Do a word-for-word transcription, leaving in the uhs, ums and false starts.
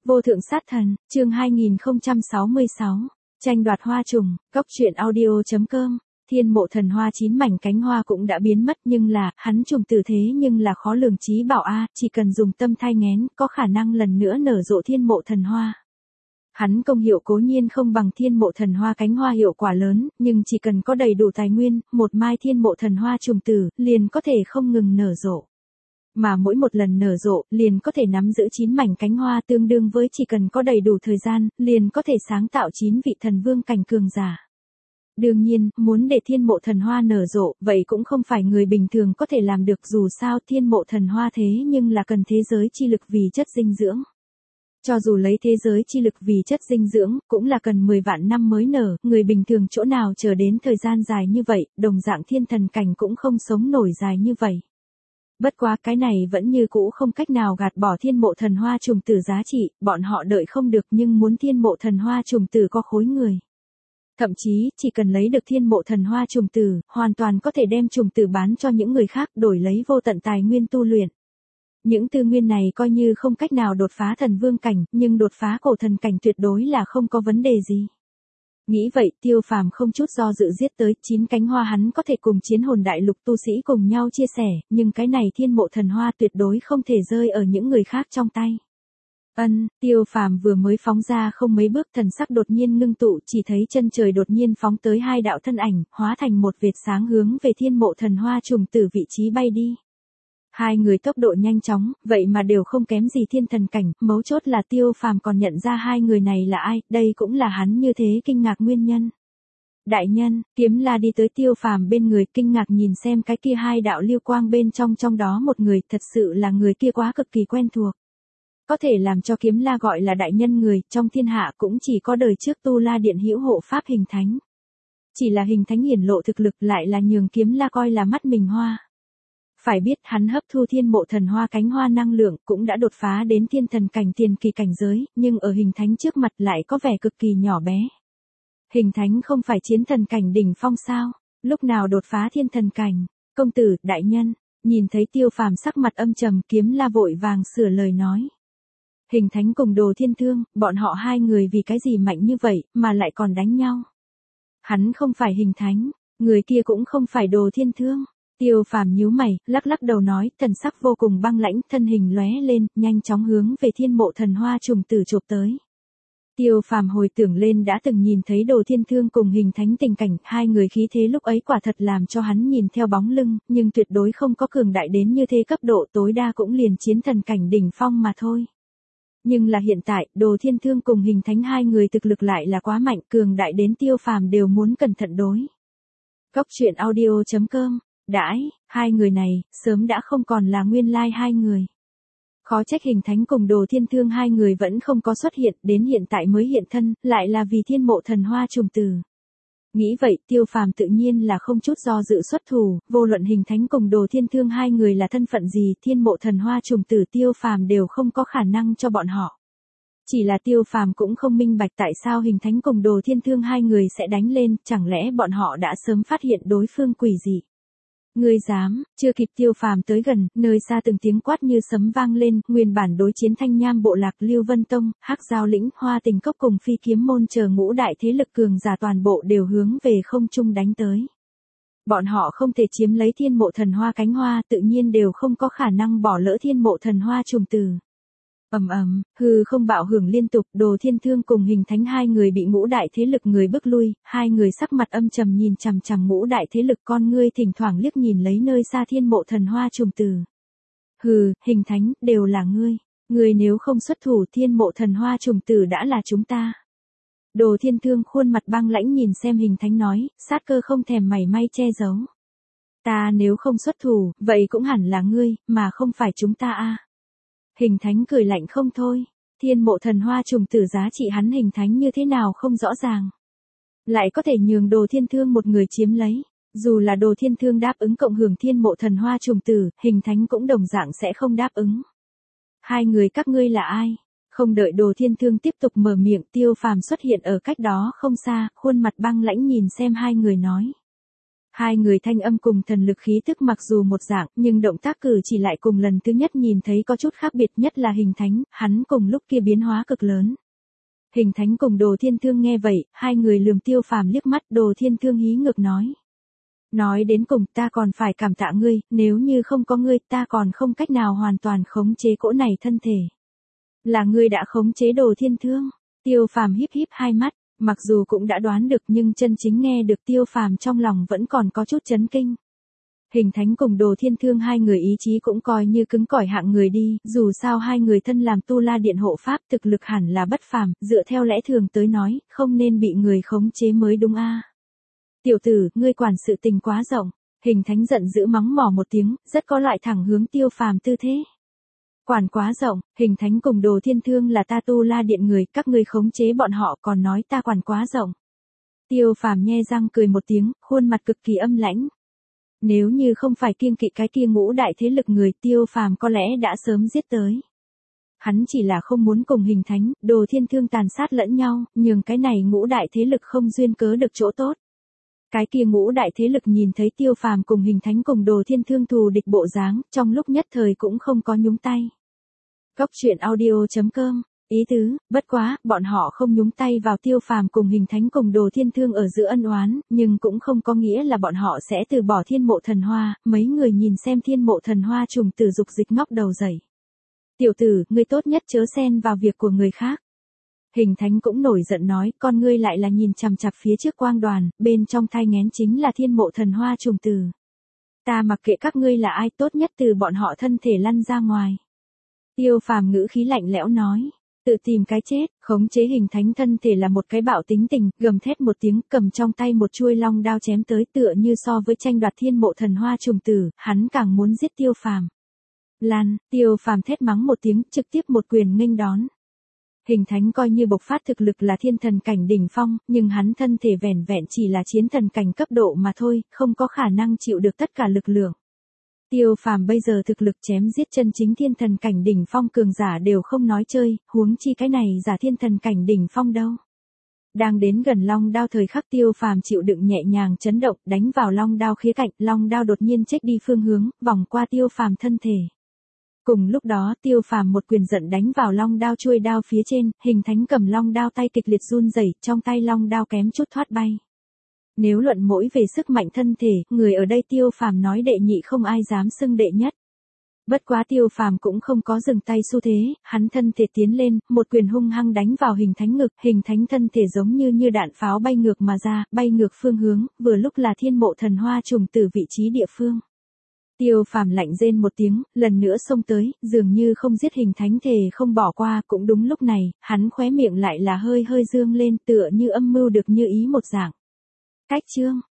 Vô thượng sát thần, chương hai nghìn không trăm sáu mươi sáu, tranh đoạt hoa trùng, góc truyện audio.com. Thiên mộ thần hoa chín mảnh cánh hoa cũng đã biến mất, nhưng là, hắn trùng tử thế nhưng là khó lường chí bảo a, chỉ cần dùng tâm thai nghén, có khả năng lần nữa nở rộ thiên mộ thần hoa. Hắn công hiệu cố nhiên không bằng thiên mộ thần hoa cánh hoa hiệu quả lớn, nhưng chỉ cần có đầy đủ tài nguyên, một mai thiên mộ thần hoa trùng tử, liền có thể không ngừng nở rộ. Mà mỗi một lần nở rộ, liền có thể nắm giữ chín mảnh cánh hoa, tương đương với chỉ cần có đầy đủ thời gian, liền có thể sáng tạo chín vị thần vương cảnh cường giả. Đương nhiên, muốn để thiên mộ thần hoa nở rộ, vậy cũng không phải người bình thường có thể làm được, dù sao thiên mộ thần hoa thế nhưng là cần thế giới chi lực vì chất dinh dưỡng. Cho dù lấy thế giới chi lực vì chất dinh dưỡng, cũng là cần mười vạn năm mới nở, người bình thường chỗ nào chờ đến thời gian dài như vậy, đồng dạng thiên thần cảnh cũng không sống nổi dài như vậy. Bất quá cái này vẫn như cũ không cách nào gạt bỏ thiên mộ thần hoa trùng tử giá trị, bọn họ đợi không được nhưng muốn thiên mộ thần hoa trùng tử có khối người. Thậm chí, chỉ cần lấy được thiên mộ thần hoa trùng tử, hoàn toàn có thể đem trùng tử bán cho những người khác đổi lấy vô tận tài nguyên tu luyện. Những tư nguyên này coi như không cách nào đột phá thần vương cảnh, nhưng đột phá cổ thần cảnh tuyệt đối là không có vấn đề gì. Nghĩ vậy, Tiêu Phàm không chút do dự giết tới, chín cánh hoa hắn có thể cùng chiến hồn đại lục tu sĩ cùng nhau chia sẻ, nhưng cái này thiên mộ thần hoa tuyệt đối không thể rơi ở những người khác trong tay. Ân, Tiêu Phàm vừa mới phóng ra không mấy bước, thần sắc đột nhiên ngưng tụ, chỉ thấy chân trời đột nhiên phóng tới hai đạo thân ảnh, hóa thành một vệt sáng hướng về thiên mộ thần hoa trùng tử vị trí bay đi. Hai người tốc độ nhanh chóng, vậy mà đều không kém gì thiên thần cảnh, mấu chốt là Tiêu Phàm còn nhận ra hai người này là ai, đây cũng là hắn như thế kinh ngạc nguyên nhân. Đại nhân, Kiếm La đi tới Tiêu Phàm bên người, kinh ngạc nhìn xem cái kia hai đạo lưu quang bên trong, trong đó một người, thật sự là người kia quá cực kỳ quen thuộc. Có thể làm cho Kiếm La gọi là đại nhân người, trong thiên hạ cũng chỉ có đời trước Tu La Điện hữu hộ pháp hình thánh. Chỉ là hình thánh hiển lộ thực lực lại là nhường Kiếm La coi là mắt mình hoa. Phải biết hắn hấp thu thiên mộ thần hoa cánh hoa năng lượng cũng đã đột phá đến thiên thần cảnh tiền kỳ cảnh giới, nhưng ở hình thánh trước mặt lại có vẻ cực kỳ nhỏ bé. Hình thánh không phải chiến thần cảnh đỉnh phong sao, lúc nào đột phá thiên thần cảnh, công tử, đại nhân, nhìn thấy Tiêu Phàm sắc mặt âm trầm, Kiếm La vội vàng sửa lời nói. Hình thánh cùng Đồ Thiên Thương, bọn họ hai người vì cái gì mạnh như vậy, mà lại còn đánh nhau. Hắn không phải hình thánh, người kia cũng không phải Đồ Thiên Thương. Tiêu Phàm nhíu mày, lắc lắc đầu nói, thần sắc vô cùng băng lãnh, thân hình lóe lên, nhanh chóng hướng về thiên mộ thần hoa trùng tử chộp tới. Tiêu Phàm hồi tưởng lên đã từng nhìn thấy Đồ Thiên Thương cùng hình thánh tình cảnh, hai người khí thế lúc ấy quả thật làm cho hắn nhìn theo bóng lưng, nhưng tuyệt đối không có cường đại đến như thế, cấp độ tối đa cũng liền chiến thần cảnh đỉnh phong mà thôi. Nhưng là hiện tại, Đồ Thiên Thương cùng hình thánh hai người thực lực lại là quá mạnh, cường đại đến Tiêu Phàm đều muốn cẩn thận đối. Góc truyện audio.com. Đãi, hai người này, sớm đã không còn là nguyên lai hai người. Khó trách hình thánh cùng Đồ Thiên Thương hai người vẫn không có xuất hiện, đến hiện tại mới hiện thân, lại là vì thiên mộ thần hoa trùng tử. Nghĩ vậy, Tiêu Phàm tự nhiên là không chút do dự xuất thủ, vô luận hình thánh cùng Đồ Thiên Thương hai người là thân phận gì, thiên mộ thần hoa trùng tử Tiêu Phàm đều không có khả năng cho bọn họ. Chỉ là Tiêu Phàm cũng không minh bạch tại sao hình thánh cùng Đồ Thiên Thương hai người sẽ đánh lên, chẳng lẽ bọn họ đã sớm phát hiện đối phương quỷ dị. Ngươi dám, chưa kịp Tiêu Phàm tới gần, nơi xa từng tiếng quát như sấm vang lên, nguyên bản đối chiến Thanh Nham bộ lạc, Lưu Vân Tông, Hắc Giao lĩnh, Hoa Tình Cốc cùng Phi Kiếm môn chờ ngũ đại thế lực cường giả toàn bộ đều hướng về không trung đánh tới. Bọn họ không thể chiếm lấy thiên mộ thần hoa cánh hoa, tự nhiên đều không có khả năng bỏ lỡ thiên mộ thần hoa trùng tử. Ầm ầm, hư không bạo hưởng liên tục, Đồ Thiên Thương cùng hình thánh hai người bị ngũ đại thế lực người bức lui, hai người sắc mặt âm trầm nhìn chằm chằm ngũ đại thế lực, con ngươi thỉnh thoảng liếc nhìn lấy nơi xa thiên mộ thần hoa trùng tử. Hừ, hình thánh, đều là ngươi, ngươi nếu không xuất thủ thiên mộ thần hoa trùng tử đã là chúng ta. Đồ Thiên Thương khuôn mặt băng lãnh nhìn xem hình thánh nói, sát cơ không thèm mảy may che giấu. Ta nếu không xuất thủ, vậy cũng hẳn là ngươi, mà không phải chúng ta a. Hình thánh cười lạnh không thôi, thiên mộ thần hoa trùng tử giá trị hắn hình thánh như thế nào không rõ ràng. Lại có thể nhường Đồ Thiên Thương một người chiếm lấy, dù là Đồ Thiên Thương đáp ứng cộng hưởng thiên mộ thần hoa trùng tử, hình thánh cũng đồng dạng sẽ không đáp ứng. Hai người các ngươi là ai? Không đợi Đồ Thiên Thương tiếp tục mở miệng, Tiêu Phàm xuất hiện ở cách đó không xa, khuôn mặt băng lãnh nhìn xem hai người nói. Hai người thanh âm cùng thần lực khí tức mặc dù một dạng, nhưng động tác cử chỉ lại cùng lần thứ nhất nhìn thấy có chút khác biệt, nhất là Hình Thánh, hắn cùng lúc kia biến hóa cực lớn. Hình Thánh cùng Đồ Thiên Thương nghe vậy, hai người lườm Tiêu Phàm liếc mắt, Đồ Thiên Thương hí ngược nói. Nói đến cùng ta còn phải cảm tạ ngươi, nếu như không có ngươi ta còn không cách nào hoàn toàn khống chế cỗ này thân thể. Là ngươi đã khống chế Đồ Thiên Thương. Tiêu Phàm híp híp hai mắt, mặc dù cũng đã đoán được nhưng chân chính nghe được Tiêu Phàm trong lòng vẫn còn có chút chấn kinh. Hình Thánh cùng Đồ Thiên Thương hai người ý chí cũng coi như cứng cỏi hạng người đi, dù sao hai người thân làm Tu La Điện hộ pháp thực lực hẳn là bất phàm, dựa theo lẽ thường tới nói, không nên bị người khống chế mới đúng a. Tiểu tử, ngươi quản sự tình quá rộng. Hình Thánh giận dữ mắng mỏ một tiếng, rất có loại thẳng hướng Tiêu Phàm tư thế. Quản quá rộng, Hình Thánh cùng Đồ Thiên Thương là ta Tu La Điện người, các ngươi khống chế bọn họ còn nói ta quản quá rộng. Tiêu Phàm nhe răng cười một tiếng, khuôn mặt cực kỳ âm lãnh. Nếu như không phải kiêng kỵ cái kia ngũ đại thế lực người, Tiêu Phàm có lẽ đã sớm giết tới. Hắn chỉ là không muốn cùng Hình Thánh, Đồ Thiên Thương tàn sát lẫn nhau, nhường cái này ngũ đại thế lực không duyên cớ được chỗ tốt. Cái kia ngũ đại thế lực nhìn thấy Tiêu Phàm cùng Hình Thánh cùng Đồ Thiên Thương thù địch bộ dáng, trong lúc nhất thời cũng không có nhúng tay. Cốc truyện audio chấm com, ý tứ, bất quá, bọn họ không nhúng tay vào Tiêu Phàm cùng Hình Thánh cùng Đồ Thiên Thương ở giữa ân oán, nhưng cũng không có nghĩa là bọn họ sẽ từ bỏ Thiên Mộ Thần Hoa, mấy người nhìn xem Thiên Mộ Thần Hoa trùng tử dục dịch ngóc đầu dậy. Tiểu tử, ngươi tốt nhất chớ xen vào việc của người khác. Hình Thánh cũng nổi giận nói, con ngươi lại là nhìn chằm chằm phía trước quang đoàn, bên trong thai nghén chính là Thiên Mộ Thần Hoa trùng tử. Ta mặc kệ các ngươi là ai, tốt nhất từ bọn họ thân thể lăn ra ngoài. Tiêu Phàm ngữ khí lạnh lẽo nói, tự tìm cái chết, khống chế Hình Thánh thân thể là một cái bạo tính tình, gầm thét một tiếng, cầm trong tay một chuôi long đao chém tới, tựa như so với tranh đoạt Thiên Mộ Thần Hoa trùng tử, hắn càng muốn giết Tiêu Phàm. Lan, Tiêu Phàm thét mắng một tiếng, trực tiếp một quyền nghênh đón. Hình Thánh coi như bộc phát thực lực là thiên thần cảnh đỉnh phong, nhưng hắn thân thể vẻn vẹn chỉ là chiến thần cảnh cấp độ mà thôi, không có khả năng chịu được tất cả lực lượng. Tiêu Phàm bây giờ thực lực chém giết chân chính thiên thần cảnh đỉnh phong cường giả đều không nói chơi, huống chi cái này giả thiên thần cảnh đỉnh phong đâu. Đang đến gần long đao thời khắc, Tiêu Phàm chịu đựng nhẹ nhàng chấn động, đánh vào long đao khía cạnh, long đao đột nhiên chếch đi phương hướng, vòng qua Tiêu Phàm thân thể. Cùng lúc đó, Tiêu Phàm một quyền giận đánh vào long đao chuôi đao phía trên, Hình Thánh cầm long đao tay kịch liệt run rẩy, trong tay long đao kém chút thoát bay. Nếu luận mỗi về sức mạnh thân thể, người ở đây Tiêu Phàm nói đệ nhị không ai dám xưng đệ nhất. Bất quá Tiêu Phàm cũng không có dừng tay xu thế, hắn thân thể tiến lên, một quyền hung hăng đánh vào Hình Thánh ngực, Hình Thánh thân thể giống như như đạn pháo bay ngược mà ra, bay ngược phương hướng, vừa lúc là Thiên Mộ Thần Hoa trùng tử vị trí địa phương. Tiêu Phàm lạnh rên một tiếng, lần nữa xông tới, dường như không giết Hình Thánh thể không bỏ qua, cũng đúng lúc này, hắn khóe miệng lại là hơi hơi dương lên, tựa như âm mưu được như ý một dạng. Cách chương